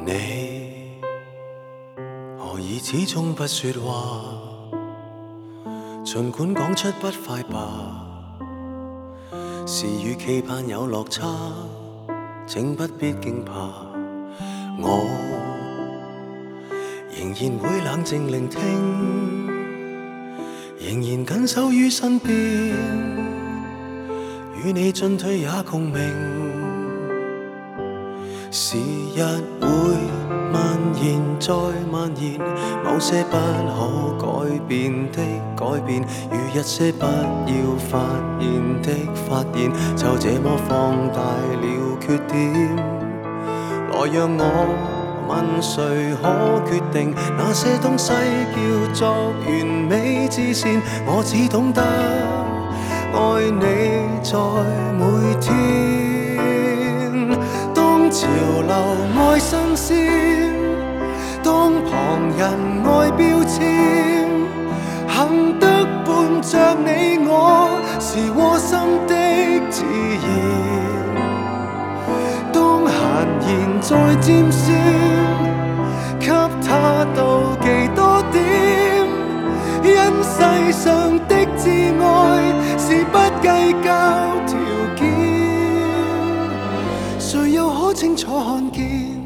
你何以始終不說話？儘管講出不快吧，是與期盼有落差，請不必驚怕。我仍然會冷靜聆聽，仍然緊守於身邊，與你進退也共鳴。時日會蔓延再蔓延，某些不可改變的改變，與一些不要發現的發現，就這麼放大了缺點。來讓我問誰可決定那些東西叫做完美之線？我只懂得愛你在每天。當潮流愛新鮮，當旁人愛標籤，幸得伴着你我是窩心的自然。當閒言再尖酸，給他妒忌多點，因世上的摯愛是不計較條件，誰又可清楚看見？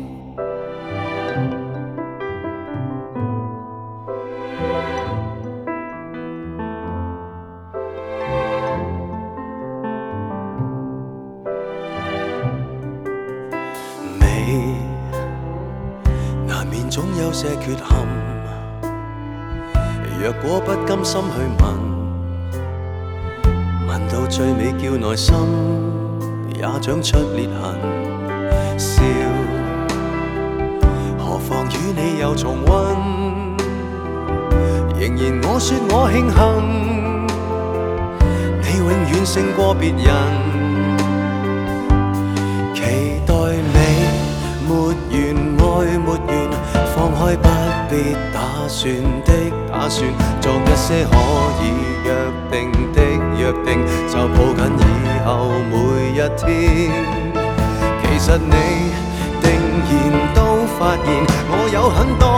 美難免總有些缺陷，若果不甘心去問，問到最尾叫內心也長出裂痕。笑，何況與你又重溫，仍然我說我慶幸，你永遠勝過別人。期待美沒完愛沒完，放開不必打算的打算，做一些可以約定的約定，就抱緊以後每一天。其實你定然都發現，我有很多